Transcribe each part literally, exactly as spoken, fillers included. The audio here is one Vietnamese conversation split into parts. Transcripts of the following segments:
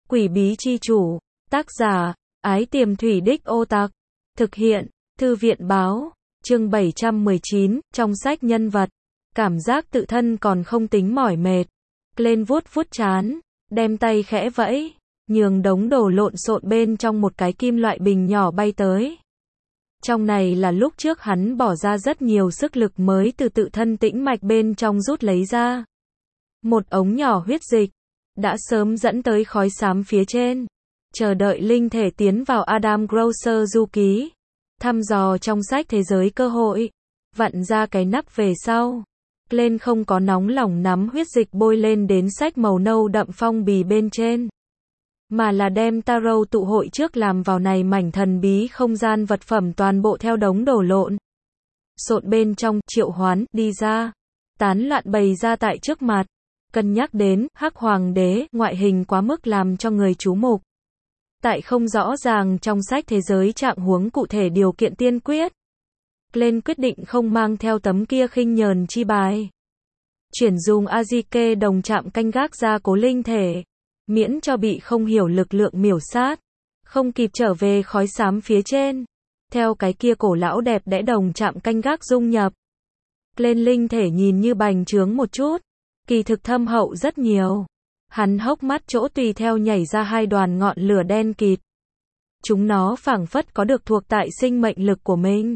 Quỷ bí chi chủ. Tác giả, Ái Tiềm Thủy Đích Ô Tặc. Thực hiện, Thư viện báo. Chương bảy trăm mười chín, trong sách nhân vật. Cảm giác tự thân còn không tính mỏi mệt. Lên vuốt vuốt trán, đem tay khẽ vẫy, nhường đống đồ lộn xộn bên trong một cái kim loại bình nhỏ bay tới. Trong này là lúc trước hắn bỏ ra rất nhiều sức lực mới từ tự thân tĩnh mạch bên trong rút lấy ra. Một ống nhỏ huyết dịch, đã sớm dẫn tới khói xám phía trên. Chờ đợi linh thể tiến vào Adam Grocer du ký. Thăm dò trong sách thế giới cơ hội. Vặn ra cái nắp về sau. Lên không có nóng lòng nắm huyết dịch bôi lên đến sách màu nâu đậm phong bì bên trên. Mà là đem tarot tụ hội trước làm vào này mảnh thần bí không gian vật phẩm toàn bộ theo đống đổ lộn. Sộn bên trong, triệu hoán, đi ra. Tán loạn bày ra tại trước mặt. Cân nhắc đến, hắc hoàng đế, ngoại hình quá mức làm cho người chú mục. Tại không rõ ràng trong sách thế giới trạng huống cụ thể điều kiện tiên quyết. Lên quyết định không mang theo tấm kia khinh nhờn chi bài. Chuyển dùng Azike đồng chạm canh gác ra cố linh thể. Miễn cho bị không hiểu lực lượng miểu sát. Không kịp trở về khói xám phía trên. Theo cái kia cổ lão đẹp đẽ đồng chạm canh gác dung nhập. Lên linh thể nhìn như bành trướng một chút. Kỳ thực thâm hậu rất nhiều. Hắn hốc mắt chỗ tùy theo nhảy ra hai đoàn ngọn lửa đen kịt. Chúng nó phảng phất có được thuộc tại sinh mệnh lực của mình.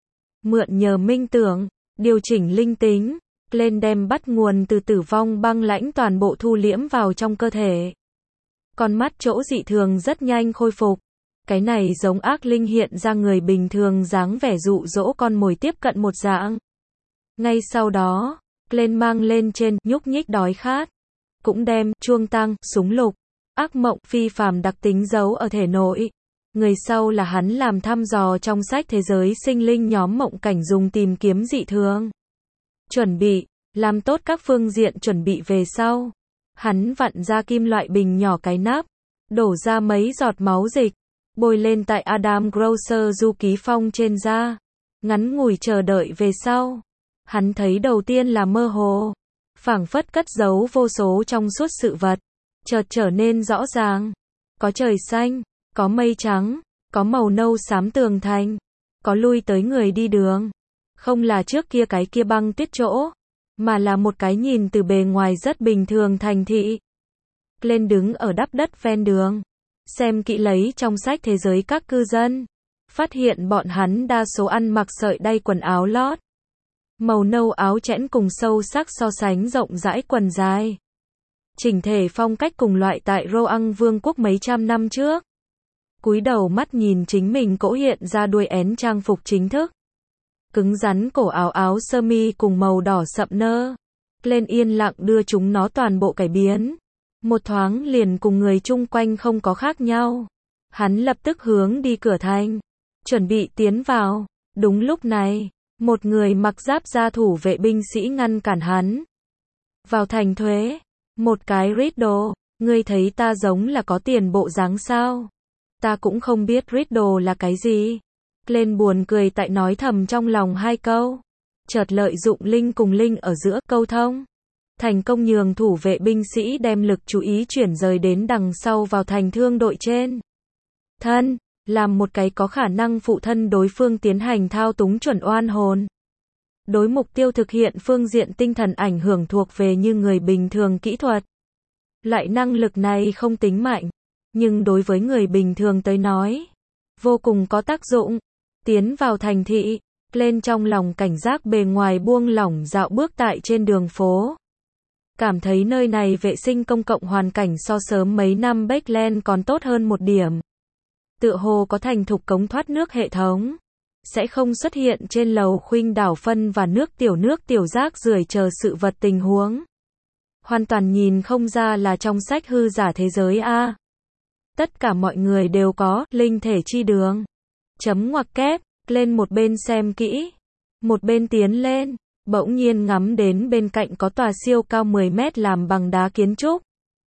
Mượn nhờ minh tưởng, điều chỉnh linh tính, lên đem bắt nguồn từ tử vong băng lãnh toàn bộ thu liễm vào trong cơ thể. Con mắt chỗ dị thường rất nhanh khôi phục. Cái này giống ác linh hiện ra người bình thường dáng vẻ dụ dỗ con mồi tiếp cận một dạng. Ngay sau đó, lên mang lên trên, nhúc nhích đói khát. Cũng đem, chuông tăng, súng lục, ác mộng, phi phàm đặc tính giấu ở thể nội. Người sau là hắn làm thăm dò trong sách thế giới sinh linh nhóm mộng cảnh dùng tìm kiếm dị thường. Chuẩn bị, làm tốt các phương diện chuẩn bị về sau. Hắn vặn ra kim loại bình nhỏ cái nắp, đổ ra mấy giọt máu dịch, bôi lên tại Adam Grocer du ký phong trên da. Ngắn ngủi chờ đợi về sau. Hắn thấy đầu tiên là mơ hồ. Phảng phất cất giấu vô số trong suốt sự vật. Chợt trở nên rõ ràng. Có trời xanh, có mây trắng, có màu nâu xám tường thành, có lui tới người đi đường. Không là trước kia cái kia băng tuyết chỗ, mà là một cái nhìn từ bề ngoài rất bình thường thành thị. Lên đứng ở đắp đất ven đường, xem kỹ lấy trong sách thế giới các cư dân, phát hiện bọn hắn đa số ăn mặc sợi đay quần áo lót. Màu nâu áo chẽn cùng sâu sắc so sánh rộng rãi quần dài. Chỉnh thể phong cách cùng loại tại Roang Vương quốc mấy trăm năm trước. Cúi đầu mắt nhìn chính mình cỗ hiện ra đuôi én trang phục chính thức. Cứng rắn cổ áo áo sơ mi cùng màu đỏ sậm nơ. Lên yên lặng đưa chúng nó toàn bộ cải biến. Một thoáng liền cùng người chung quanh không có khác nhau. Hắn lập tức hướng đi cửa thành. Chuẩn bị tiến vào. Đúng lúc này, một người mặc giáp da thủ vệ binh sĩ ngăn cản hắn. Vào thành thuế. Một cái riddle. Ngươi thấy ta giống là có tiền bộ dáng sao? Ta cũng không biết riddle là cái gì. Lên buồn cười tại nói thầm trong lòng hai câu. Chợt lợi dụng linh cùng linh ở giữa câu thông. Thành công nhường thủ vệ binh sĩ đem lực chú ý chuyển rời đến đằng sau vào thành thương đội trên. Thân, làm một cái có khả năng phụ thân đối phương tiến hành thao túng chuẩn oan hồn. Đối mục tiêu thực hiện phương diện tinh thần ảnh hưởng thuộc về như người bình thường kỹ thuật. Loại năng lực này không tính mạnh. Nhưng đối với người bình thường tới nói, vô cùng có tác dụng. Tiến vào thành thị, lên trong lòng cảnh giác bề ngoài buông lỏng dạo bước tại trên đường phố. Cảm thấy nơi này vệ sinh công cộng hoàn cảnh so sớm mấy năm Backland còn tốt hơn một điểm. Tựa hồ có thành thục cống thoát nước hệ thống. Sẽ không xuất hiện trên lầu khuynh đảo phân và nước tiểu nước tiểu rác rưởi chờ sự vật tình huống. Hoàn toàn nhìn không ra là trong sách hư giả thế giới a. Tất cả mọi người đều có linh thể chi đường. Chấm ngoặc kép, lên một bên xem kỹ. Một bên tiến lên, bỗng nhiên ngắm đến bên cạnh có tòa siêu cao mười mét làm bằng đá kiến trúc.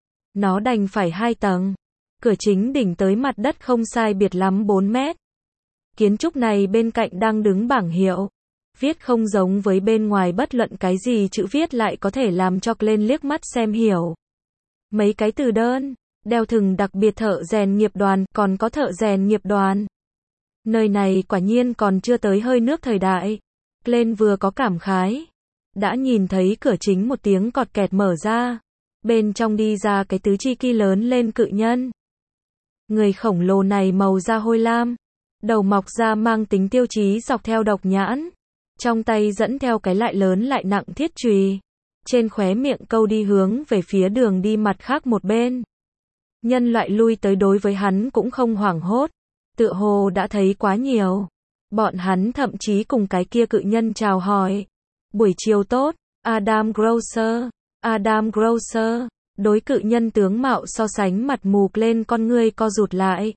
Nó đành phải hai tầng. Cửa chính đỉnh tới mặt đất không sai biệt lắm bốn mét. Kiến trúc này bên cạnh đang đứng bảng hiệu. Viết không giống với bên ngoài bất luận cái gì chữ viết lại có thể làm cho lên liếc mắt xem hiểu. Mấy cái từ đơn. đeo thừng đặc biệt thợ rèn nghiệp đoàn, còn có thợ rèn nghiệp đoàn. Nơi này quả nhiên còn chưa tới hơi nước thời đại. Glenn vừa có cảm khái, đã nhìn thấy cửa chính một tiếng cọt kẹt mở ra. Bên trong đi ra cái tứ chi kỳ lớn lên cự nhân. Người khổng lồ này màu da hôi lam, đầu mọc ra mang tính tiêu chí dọc theo độc nhãn. Trong tay dẫn theo cái lại lớn lại nặng thiết chùy. Trên khóe miệng câu đi hướng về phía đường đi mặt khác một bên. Nhân loại lui tới đối với hắn cũng không hoảng hốt. Tựa hồ đã thấy quá nhiều. Bọn hắn thậm chí cùng cái kia cự nhân chào hỏi. Buổi chiều tốt, Adam Grocer. Adam Grocer. Đối cự nhân tướng mạo so sánh mặt mù lên con ngươi co rụt lại.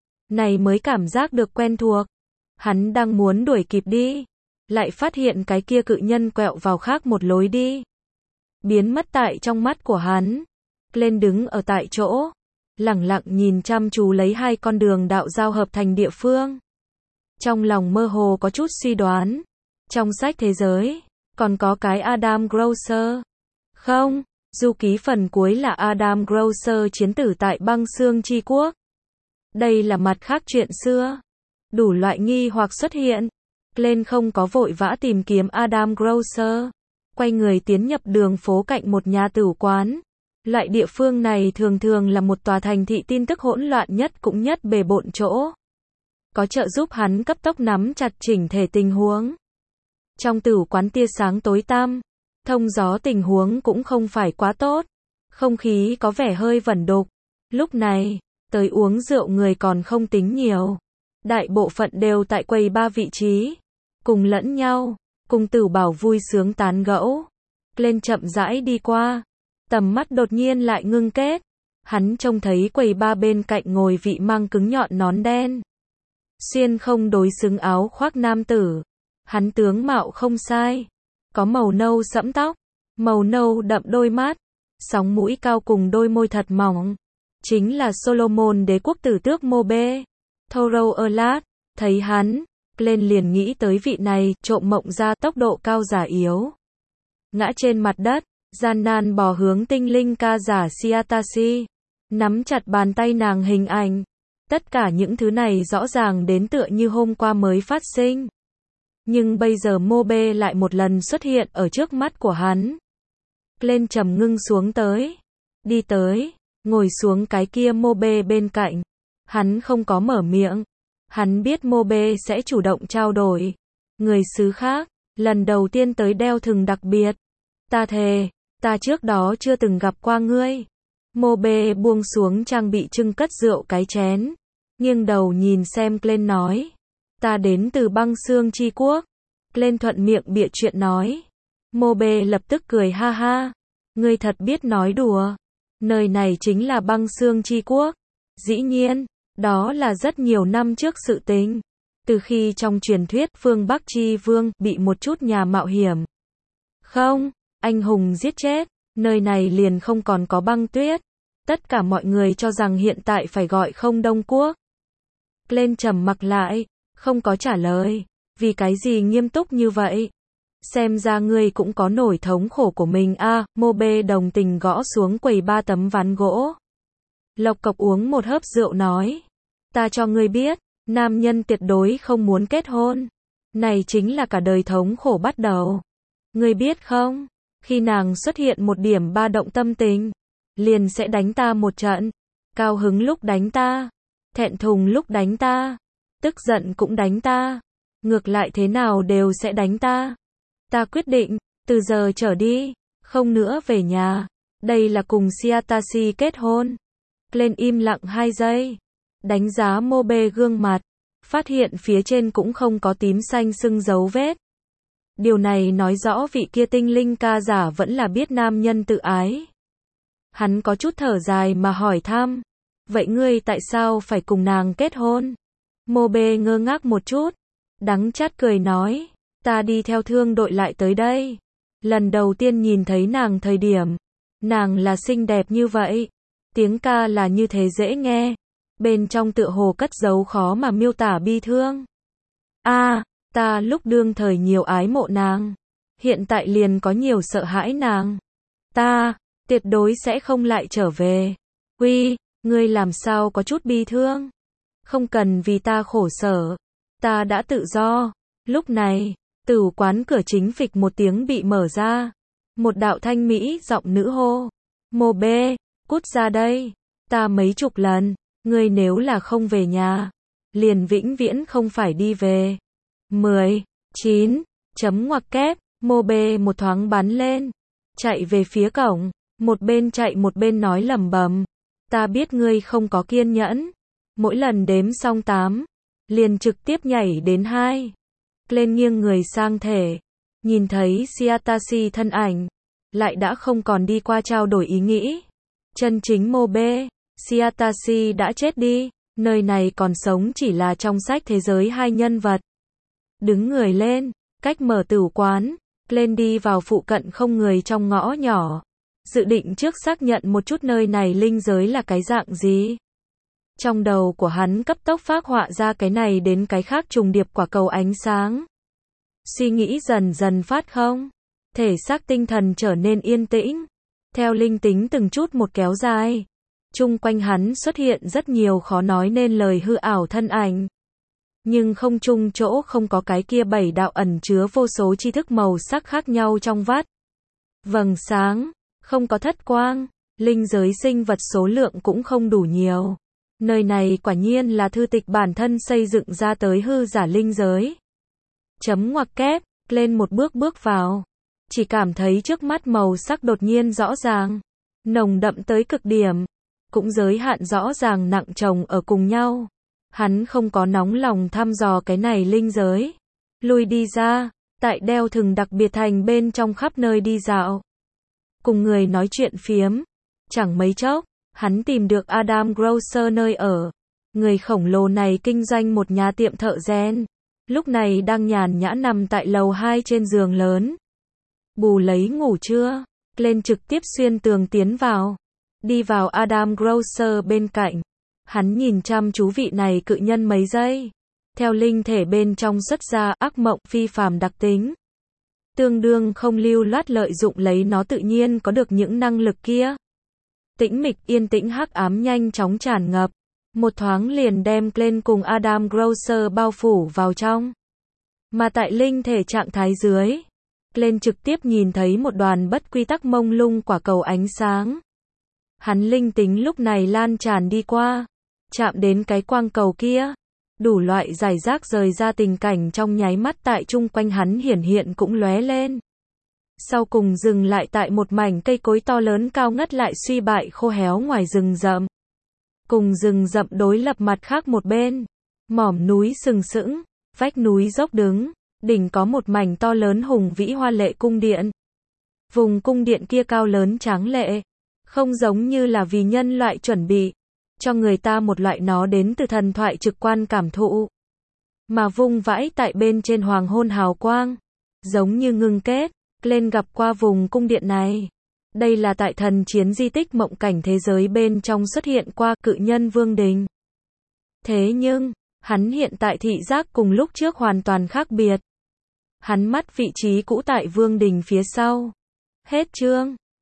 Này mới cảm giác được quen thuộc. Hắn đang muốn đuổi kịp đi. Lại phát hiện cái kia cự nhân quẹo vào khác một lối đi. Biến mất tại trong mắt của hắn. Lên đứng ở tại chỗ. Lẳng lặng nhìn chăm chú lấy hai con đường đạo giao hợp thành địa phương. Trong lòng mơ hồ có chút suy đoán. Trong sách thế giới, còn có cái Adam Grocer. Không, du ký phần cuối là Adam Grocer chiến tử tại băng xương chi quốc. Đây là mặt khác chuyện xưa. Đủ loại nghi hoặc xuất hiện. Glenn không có vội vã tìm kiếm Adam Grocer. Quay người tiến nhập đường phố cạnh một nhà tửu quán. Loại địa phương này thường thường là một tòa thành thị tin tức hỗn loạn nhất cũng nhất bề bộn chỗ. Có trợ giúp hắn cấp tốc nắm chặt chỉnh thể tình huống. Trong tửu quán tia sáng tối tăm, thông gió tình huống cũng không phải quá tốt. Không khí có vẻ hơi vẩn đục. Lúc này, tới uống rượu người còn không tính nhiều. Đại bộ phận đều tại quầy ba vị trí. Cùng lẫn nhau, cùng Tử Bảo vui sướng tán gẫu. Lên chậm rãi đi qua. Tầm mắt đột nhiên lại ngưng kết. Hắn trông thấy quầy ba bên cạnh ngồi vị mang cứng nhọn nón đen. Xuyên không đối xứng áo khoác nam tử. Hắn tướng mạo không sai. Có màu nâu sẫm tóc. Màu nâu đậm đôi mắt. Sóng mũi cao cùng đôi môi thật mỏng. Chính là Solomon đế quốc tử tước Mobe. Thoro Erlat. Thấy hắn, Glenn liền nghĩ tới vị này, trộm mộng ra tốc độ cao giả yếu. Ngã trên mặt đất, gian nan bò hướng tinh linh ca giả Siatasi. Nắm chặt bàn tay nàng hình ảnh. Tất cả những thứ này rõ ràng đến tựa như hôm qua mới phát sinh. Nhưng bây giờ Mobe lại một lần xuất hiện ở trước mắt của hắn. Glenn trầm ngưng xuống tới. Đi tới, ngồi xuống cái kia Mobe bên cạnh. Hắn không có mở miệng. Hắn biết Mobe sẽ chủ động trao đổi. Người xứ khác, lần đầu tiên tới đeo thừng đặc biệt. Ta thề, ta trước đó chưa từng gặp qua ngươi. Mobe buông xuống trang bị trưng cất rượu cái chén. Nghiêng đầu nhìn xem Glenn nói. Ta đến từ băng xương chi quốc. Glenn thuận miệng bịa chuyện nói. Mobe lập tức cười ha ha. Ngươi thật biết nói đùa. Nơi này chính là băng xương chi quốc. Dĩ nhiên, đó là rất nhiều năm trước sự tình. Từ khi trong truyền thuyết phương Bắc Chi Vương bị một chút nhà mạo hiểm. Không, anh hùng giết chết. Nơi này liền không còn có băng tuyết. Tất cả mọi người cho rằng hiện tại phải gọi không Đông Quốc. Glenn trầm mặc lại, không có trả lời. Vì cái gì nghiêm túc như vậy? Xem ra ngươi cũng có nỗi thống khổ của mình a. À, Mobe đồng tình gõ xuống quầy ba tấm ván gỗ. Lộc cộc uống một hớp rượu nói. Ta cho ngươi biết, nam nhân tuyệt đối không muốn kết hôn. Này chính là cả đời thống khổ bắt đầu. Ngươi biết không? Khi nàng xuất hiện một điểm ba động tâm tình, liền sẽ đánh ta một trận. Cao hứng lúc đánh ta. Thẹn thùng lúc đánh ta. Tức giận cũng đánh ta. Ngược lại thế nào đều sẽ đánh ta. Ta quyết định, từ giờ trở đi, không nữa về nhà. Đây là cùng Siatasi kết hôn. Glenn im lặng hai giây. Đánh giá Mobe gương mặt. Phát hiện phía trên cũng không có tím xanh sưng dấu vết. Điều này nói rõ vị kia tinh linh ca giả vẫn là biết nam nhân tự ái. Hắn có chút thở dài mà hỏi thăm. Vậy ngươi tại sao phải cùng nàng kết hôn? Mobe ngơ ngác một chút. Đắng chát cười nói. Ta đi theo thương đội lại tới đây. Lần đầu tiên nhìn thấy nàng thời điểm. Nàng là xinh đẹp như vậy. Tiếng ca là như thế dễ nghe. Bên trong tựa hồ cất giấu khó mà miêu tả bi thương. A, à, ta lúc đương thời nhiều ái mộ nàng. Hiện tại liền có nhiều sợ hãi nàng. Ta, tuyệt đối sẽ không lại trở về. Uy, Ngươi làm sao có chút bi thương? Không cần vì ta khổ sở. Ta đã tự do. Lúc này, tửu quán cửa chính phịch một tiếng bị mở ra. Một đạo thanh mỹ giọng nữ hô. Mô bê, cút ra đây. Ta mấy chục lần. Ngươi nếu là không về nhà, liền vĩnh viễn không phải đi về. mười, chín, chấm ngoặc kép, mô bê một thoáng bắn lên. Chạy về phía cổng. Một bên chạy một bên nói lẩm bẩm. Ta biết ngươi không có kiên nhẫn. Mỗi lần đếm xong tám, liền trực tiếp nhảy đến hai. Lên nghiêng người sang thể. Nhìn thấy Shiatasi thân ảnh. Lại đã không còn đi qua trao đổi ý nghĩ. Chân chính mô bê, Shiatasi đã chết đi. Nơi này còn sống chỉ là trong sách thế giới hai nhân vật. Đứng người lên, cách mở tửu quán. Lên đi vào phụ cận không người trong ngõ nhỏ. Dự định trước xác nhận một chút nơi này linh giới là cái dạng gì. Trong đầu của hắn cấp tốc phác họa ra cái này đến cái khác trùng điệp quả cầu ánh sáng. Suy nghĩ dần dần phát không. Thể xác tinh thần trở nên yên tĩnh. Theo linh tính từng chút một kéo dài. Chung quanh hắn xuất hiện rất nhiều khó nói nên lời hư ảo thân ảnh. Nhưng không chung chỗ không có cái kia bảy đạo ẩn chứa vô số tri thức màu sắc khác nhau trong vắt. Vầng sáng, không có thất quang, linh giới sinh vật số lượng cũng không đủ nhiều. Nơi này quả nhiên là thư tịch bản thân xây dựng ra tới hư giả linh giới. Chấm ngoặc kép, lên một bước bước vào. Chỉ cảm thấy trước mắt màu sắc đột nhiên rõ ràng. Nồng đậm tới cực điểm. Cũng giới hạn rõ ràng nặng chồng ở cùng nhau. Hắn không có nóng lòng thăm dò cái này linh giới. Lui đi ra, tại đeo thừng đặc biệt thành bên trong khắp nơi đi dạo. Cùng người nói chuyện phiếm. Chẳng mấy chốc, hắn tìm được Adam Grosser nơi ở. Người khổng lồ này kinh doanh một nhà tiệm thợ rèn. Lúc này đang nhàn nhã nằm tại lầu hai trên giường lớn. Bù lấy ngủ trưa. Lên trực tiếp xuyên tường tiến vào. Đi vào Adam Grosser bên cạnh. Hắn nhìn chăm chú vị này cự nhân mấy giây. Theo linh thể bên trong xuất ra ác mộng phi phàm đặc tính. Tương đương không lưu loát lợi dụng lấy nó tự nhiên có được những năng lực kia. Tĩnh mịch yên tĩnh hắc ám nhanh chóng tràn ngập. Một thoáng liền đem Glenn cùng Adam Grosser bao phủ vào trong. Mà tại linh thể trạng thái dưới. Glenn trực tiếp nhìn thấy một đoàn bất quy tắc mông lung quả cầu ánh sáng. Hắn linh tính lúc này lan tràn đi qua. Chạm đến cái quang cầu kia. Đủ loại giải rác rời ra tình cảnh trong nháy mắt tại chung quanh hắn hiển hiện cũng lóe lên. Sau cùng dừng lại tại một mảnh cây cối to lớn cao ngất lại suy bại khô héo ngoài rừng rậm. Cùng rừng rậm đối lập mặt khác một bên. Mỏm núi sừng sững, vách núi dốc đứng, đỉnh có một mảnh to lớn hùng vĩ hoa lệ cung điện. Vùng cung điện kia cao lớn tráng lệ, không giống như là vì nhân loại chuẩn bị. Cho người ta một loại nó đến từ thần thoại trực quan cảm thụ. Mà vung vãi tại bên trên hoàng hôn hào quang. Giống như ngưng kết, lên gặp qua vùng cung điện này. Đây là tại thần chiến di tích mộng cảnh thế giới bên trong xuất hiện qua cự nhân vương đình. Thế nhưng, hắn hiện tại thị giác cùng lúc trước hoàn toàn khác biệt. Hắn mắt vị trí cũ tại vương đình phía sau. Hết chương.